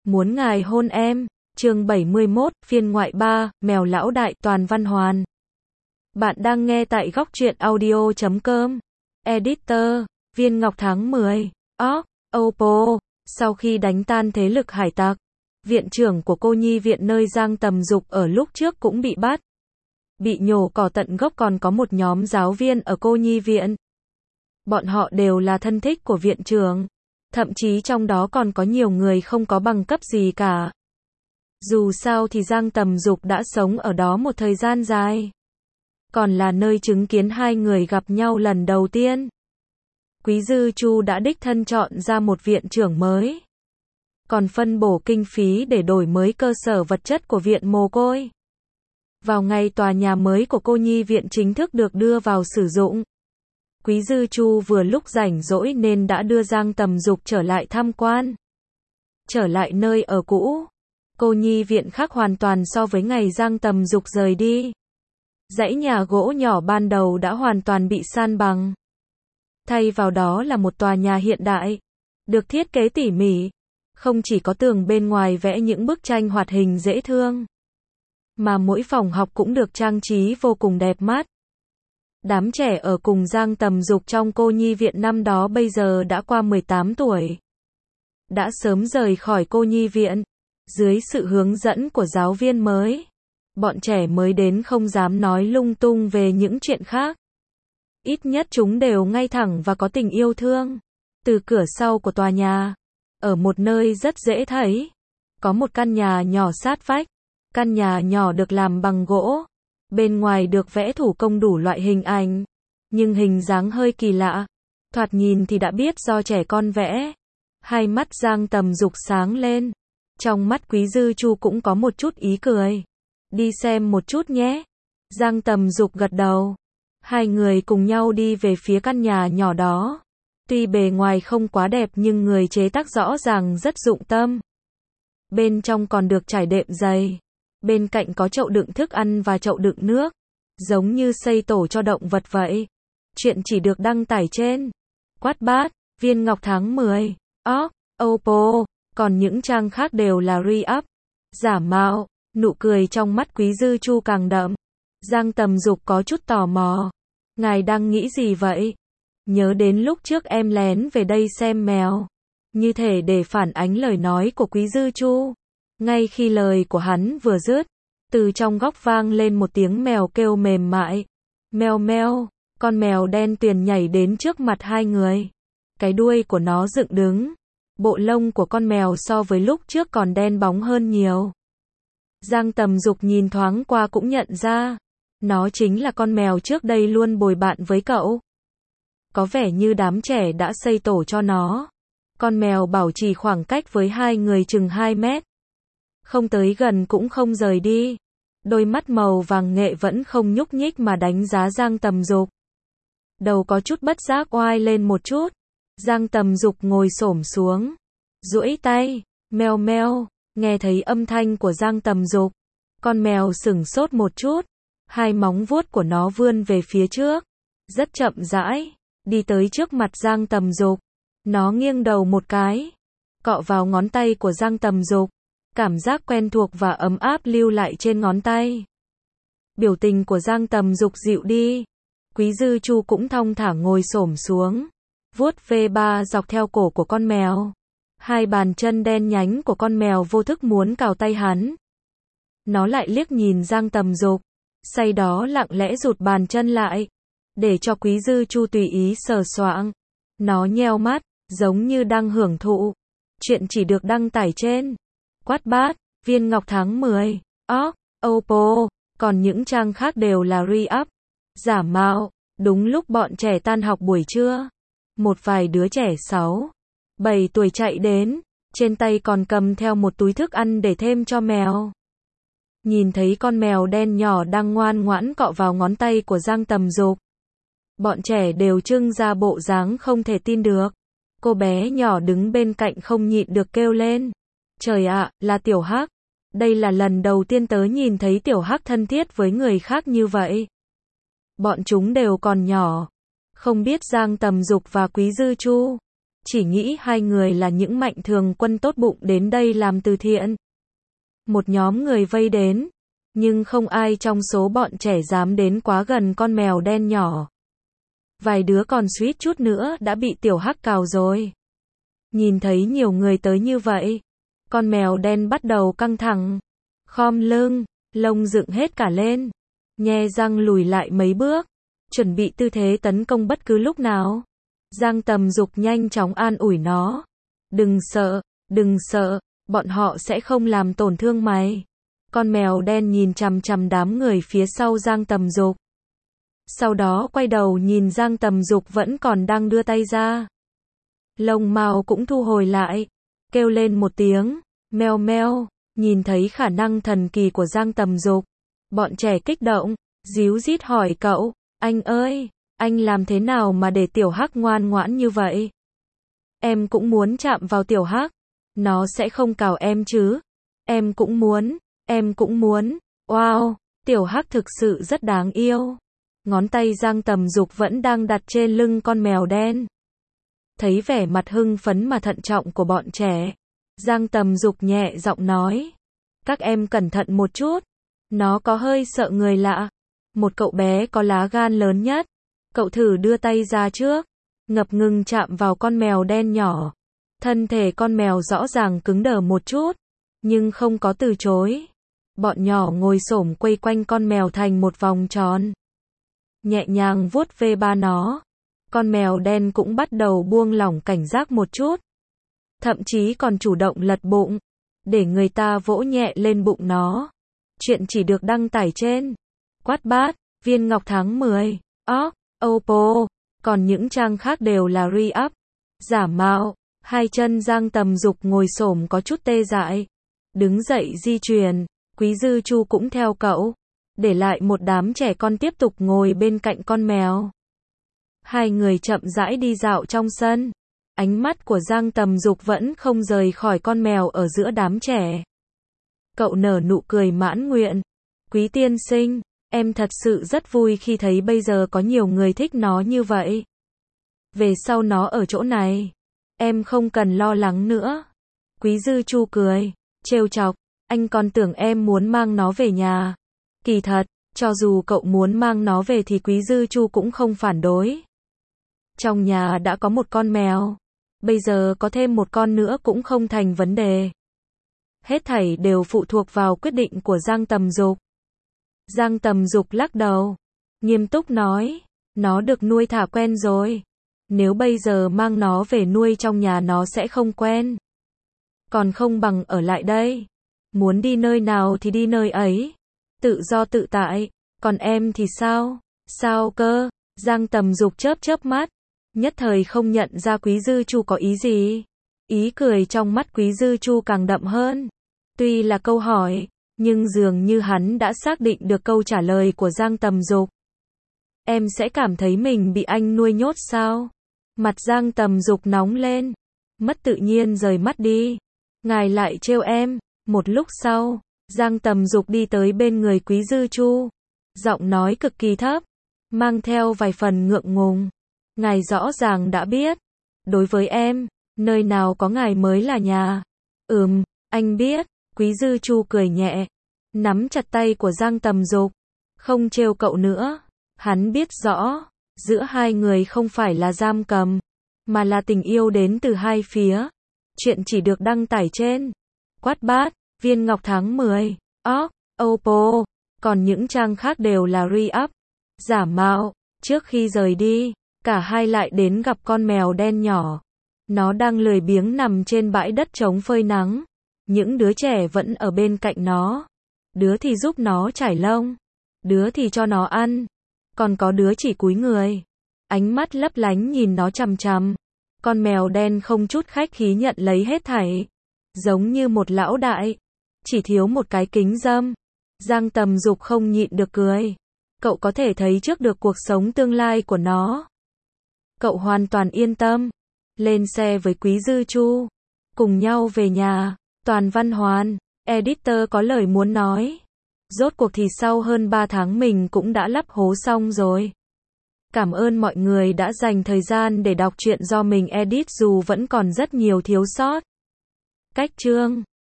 Muốn ngài hôn em. Chương 71, phiên ngoại 3, mèo lão đại, Toàn Văn Hoàn. Bạn đang nghe tại góc truyện audio.com. Editor, Viên Ngọc tháng 10. Oppo. Sau khi đánh tan thế lực hải tặc, viện trưởng của cô nhi viện nơi Giang Tầm Dục ở lúc trước cũng bị bắt. Bị nhổ cỏ tận gốc, còn có một nhóm giáo viên ở cô nhi viện. Bọn họ đều là thân thích của viện trưởng. Thậm chí trong đó còn có nhiều người không có bằng cấp gì cả. Dù sao thì Giang Tầm Dục đã sống ở đó một thời gian dài. Còn là nơi chứng kiến hai người gặp nhau lần đầu tiên. Quý Dư Chu đã đích thân chọn ra một viện trưởng mới. Còn phân bổ kinh phí để đổi mới cơ sở vật chất của viện mồ côi. Vào ngày tòa nhà mới của cô nhi viện chính thức được đưa vào sử dụng, Quý Dư Chu vừa lúc rảnh rỗi nên đã đưa Giang Tầm Dục trở lại tham quan. Trở lại nơi ở cũ, cô nhi viện khác hoàn toàn so với ngày Giang Tầm Dục rời đi. Dãy nhà gỗ nhỏ ban đầu đã hoàn toàn bị san bằng. Thay vào đó là một tòa nhà hiện đại, được thiết kế tỉ mỉ. Không chỉ có tường bên ngoài vẽ những bức tranh hoạt hình dễ thương, mà mỗi phòng học cũng được trang trí vô cùng đẹp mắt. Đám trẻ ở cùng Giang Tầm Dục trong cô nhi viện năm đó bây giờ đã qua 18 tuổi. Đã sớm rời khỏi cô nhi viện. Dưới sự hướng dẫn của giáo viên mới, bọn trẻ mới đến không dám nói lung tung về những chuyện khác. Ít nhất chúng đều ngay thẳng và có tình yêu thương. Từ cửa sau của tòa nhà, ở một nơi rất dễ thấy, có một căn nhà nhỏ sát vách. Căn nhà nhỏ được làm bằng gỗ. Bên ngoài được vẽ thủ công đủ loại hình ảnh, nhưng hình dáng hơi kỳ lạ. Thoạt nhìn thì đã biết do trẻ con vẽ. Hai mắt Giang Tầm Dục sáng lên. Trong mắt Quý Dư Chu cũng có một chút ý cười. Đi xem một chút nhé. Giang Tầm Dục gật đầu. Hai người cùng nhau đi về phía căn nhà nhỏ đó. Tuy bề ngoài không quá đẹp nhưng người chế tác rõ ràng rất dụng tâm. Bên trong còn được trải đệm dày. Bên cạnh có chậu đựng thức ăn và chậu đựng nước. Giống như xây tổ cho động vật vậy. Chuyện chỉ được đăng tải trên Wattpad, Viên Ngọc tháng 10. Oppo. Còn những trang khác đều là re-up. Giả mạo. Nụ cười trong mắt Quý Dư Chu càng đậm. Giang Tầm Dục có chút tò mò. Ngài đang nghĩ gì vậy? Nhớ đến lúc trước em lén về đây xem mèo. Như thể để phản ánh lời nói của Quý Dư Chu. Ngay khi lời của hắn vừa dứt, từ trong góc vang lên một tiếng mèo kêu mềm mại. Meo meo, con mèo đen tuyền nhảy đến trước mặt hai người. Cái đuôi của nó dựng đứng. Bộ lông của con mèo so với lúc trước còn đen bóng hơn nhiều. Giang Tầm Dục nhìn thoáng qua cũng nhận ra. Nó chính là con mèo trước đây luôn bồi bạn với cậu. Có vẻ như đám trẻ đã xây tổ cho nó. Con mèo bảo trì khoảng cách với hai người chừng 2 mét. Không tới gần cũng không rời đi. Đôi mắt màu vàng nghệ vẫn không nhúc nhích mà đánh giá Giang Tầm Dục. Đầu có chút bất giác oai lên một chút. Giang Tầm Dục ngồi xổm xuống, duỗi tay, meo meo. Nghe thấy âm thanh của Giang Tầm Dục, con mèo sửng sốt một chút. Hai móng vuốt của nó vươn về phía trước, rất chậm rãi, đi tới trước mặt Giang Tầm Dục. Nó nghiêng đầu một cái, cọ vào ngón tay của Giang Tầm Dục. Cảm giác quen thuộc và ấm áp lưu lại trên ngón tay. Biểu tình của Giang Tầm Dục dịu đi. Quý Dư Chu cũng thong thả ngồi xổm xuống, vuốt ve ba dọc theo cổ của con mèo. Hai bàn chân đen nhánh của con mèo vô thức muốn cào tay hắn. Nó lại liếc nhìn Giang Tầm Dục, sau đó lặng lẽ rụt bàn chân lại, để cho Quý Dư Chu tùy ý sờ soạng. Nó nheo mắt, giống như đang hưởng thụ. Chuyện chỉ được đăng tải trên Wattpad, Viên Ngọc tháng 10. Oppo. Còn những trang khác đều là re-up. Giả mạo. Đúng lúc bọn trẻ tan học buổi trưa, một vài đứa trẻ 6, 7 tuổi chạy đến, trên tay còn cầm theo một túi thức ăn để thêm cho mèo. Nhìn thấy con mèo đen nhỏ đang ngoan ngoãn cọ vào ngón tay của Giang Tầm Dục, bọn trẻ đều trưng ra bộ dáng không thể tin được. Cô bé nhỏ đứng bên cạnh không nhịn được kêu lên. Trời ạ, là Tiểu Hắc. Đây là lần đầu tiên tớ nhìn thấy Tiểu Hắc thân thiết với người khác như vậy. Bọn chúng đều còn nhỏ. Không biết Giang Tầm Dục và Quý Dư Chu chỉ nghĩ hai người là những mạnh thường quân tốt bụng đến đây làm từ thiện. Một nhóm người vây đến, nhưng không ai trong số bọn trẻ dám đến quá gần con mèo đen nhỏ. Vài đứa còn suýt chút nữa đã bị tiểu hắc cào rồi. Nhìn thấy nhiều người tới như vậy, con mèo đen bắt đầu căng thẳng, khom lưng, lông dựng hết cả lên, nhe răng lùi lại mấy bước, chuẩn bị tư thế tấn công bất cứ lúc nào. Giang Tầm Dục nhanh chóng an ủi nó. Đừng sợ, bọn họ sẽ không làm tổn thương mày. Con mèo đen nhìn chằm chằm đám người phía sau Giang Tầm Dục. Sau đó quay đầu nhìn Giang Tầm Dục vẫn còn đang đưa tay ra. Lông mao cũng thu hồi lại, kêu lên một tiếng, meo meo, nhìn thấy khả năng thần kỳ của Giang Tầm Dục. Bọn trẻ kích động, díu dít hỏi cậu, anh ơi, anh làm thế nào mà để tiểu hắc ngoan ngoãn như vậy? Em cũng muốn chạm vào tiểu hắc, nó sẽ không cào em chứ? Em cũng muốn, wow, tiểu hắc thực sự rất đáng yêu. Ngón tay Giang Tầm Dục vẫn đang đặt trên lưng con mèo đen. Thấy vẻ mặt hưng phấn mà thận trọng của bọn trẻ, Giang Tầm Dục nhẹ giọng nói, các em cẩn thận một chút, nó có hơi sợ người lạ. Một cậu bé có lá gan lớn nhất, cậu thử đưa tay ra trước, ngập ngừng chạm vào con mèo đen nhỏ. Thân thể con mèo rõ ràng cứng đờ một chút, nhưng không có từ chối. Bọn nhỏ ngồi xổm quây quanh con mèo thành một vòng tròn, nhẹ nhàng vuốt ve ba nó. Con mèo đen cũng bắt đầu buông lỏng cảnh giác một chút, thậm chí còn chủ động lật bụng, để người ta vỗ nhẹ lên bụng nó. Chuyện chỉ được đăng tải trên Quát Bát, Viên Ngọc tháng 10, Oppo, còn những trang khác đều là re-up, giả mạo. Hai chân Giang Tầm Dục ngồi xổm có chút tê dại, đứng dậy di chuyển. Quý Dư Chu cũng theo cậu, để lại một đám trẻ con tiếp tục ngồi bên cạnh con mèo. Hai người chậm rãi đi dạo trong sân, ánh mắt của Giang Tầm Dục vẫn không rời khỏi con mèo ở giữa đám trẻ. Cậu nở nụ cười mãn nguyện, Quý tiên sinh, em thật sự rất vui khi thấy bây giờ có nhiều người thích nó như vậy. Về sau nó ở chỗ này, em không cần lo lắng nữa. Quý Dư Chu cười, trêu chọc, anh còn tưởng em muốn mang nó về nhà. Kỳ thật, cho dù cậu muốn mang nó về thì Quý Dư Chu cũng không phản đối. Trong nhà đã có một con mèo, bây giờ có thêm một con nữa cũng không thành vấn đề. Hết thảy đều phụ thuộc vào quyết định của Giang Tầm Dục. Giang Tầm Dục lắc đầu, nghiêm túc nói, nó được nuôi thả quen rồi. Nếu bây giờ mang nó về nuôi trong nhà nó sẽ không quen. Còn không bằng ở lại đây. Muốn đi nơi nào thì đi nơi ấy. Tự do tự tại. Còn em thì sao? Sao cơ? Giang Tầm Dục chớp mắt. Nhất thời không nhận ra Quý Dư Chu có ý gì. Ý cười trong mắt Quý Dư Chu càng đậm hơn. Tuy là câu hỏi, nhưng dường như hắn đã xác định được câu trả lời của Giang Tầm Dục. Em sẽ cảm thấy mình bị anh nuôi nhốt sao? Mặt Giang Tầm Dục nóng lên, mất tự nhiên rời mắt đi. Ngài lại trêu em. Một lúc sau, Giang Tầm Dục đi tới bên người Quý Dư Chu, giọng nói cực kỳ thấp, mang theo vài phần ngượng ngùng. Ngài rõ ràng đã biết, đối với em, nơi nào có ngài mới là nhà. Anh biết. Quý Dư Chu cười nhẹ, nắm chặt tay của Giang Tầm Dục, không trêu cậu nữa. Hắn biết rõ, giữa hai người không phải là giam cầm, mà là tình yêu đến từ hai phía. Chuyện chỉ được đăng tải trên Quát Bát, Viên Ngọc tháng 10, Oppo, còn những trang khác đều là re-up, giả mạo. Trước khi rời đi, cả hai lại đến gặp con mèo đen nhỏ. Nó đang lười biếng nằm trên bãi đất trống phơi nắng. Những đứa trẻ vẫn ở bên cạnh nó. Đứa thì giúp nó chải lông, đứa thì cho nó ăn, còn có đứa chỉ cúi người, ánh mắt lấp lánh nhìn nó chằm chằm. Con mèo đen không chút khách khí nhận lấy hết thảy, giống như một lão đại, chỉ thiếu một cái kính râm. Giang Tầm Dục không nhịn được cười. Cậu có thể thấy trước được cuộc sống tương lai của nó. Cậu hoàn toàn yên tâm. Lên xe với Quý Dư Chu, cùng nhau về nhà. Toàn Văn Hoàn, editor có lời muốn nói. Rốt cuộc thì sau hơn 3 tháng mình cũng đã lắp hố xong rồi. Cảm ơn mọi người đã dành thời gian để đọc truyện do mình edit dù vẫn còn rất nhiều thiếu sót. Cách chương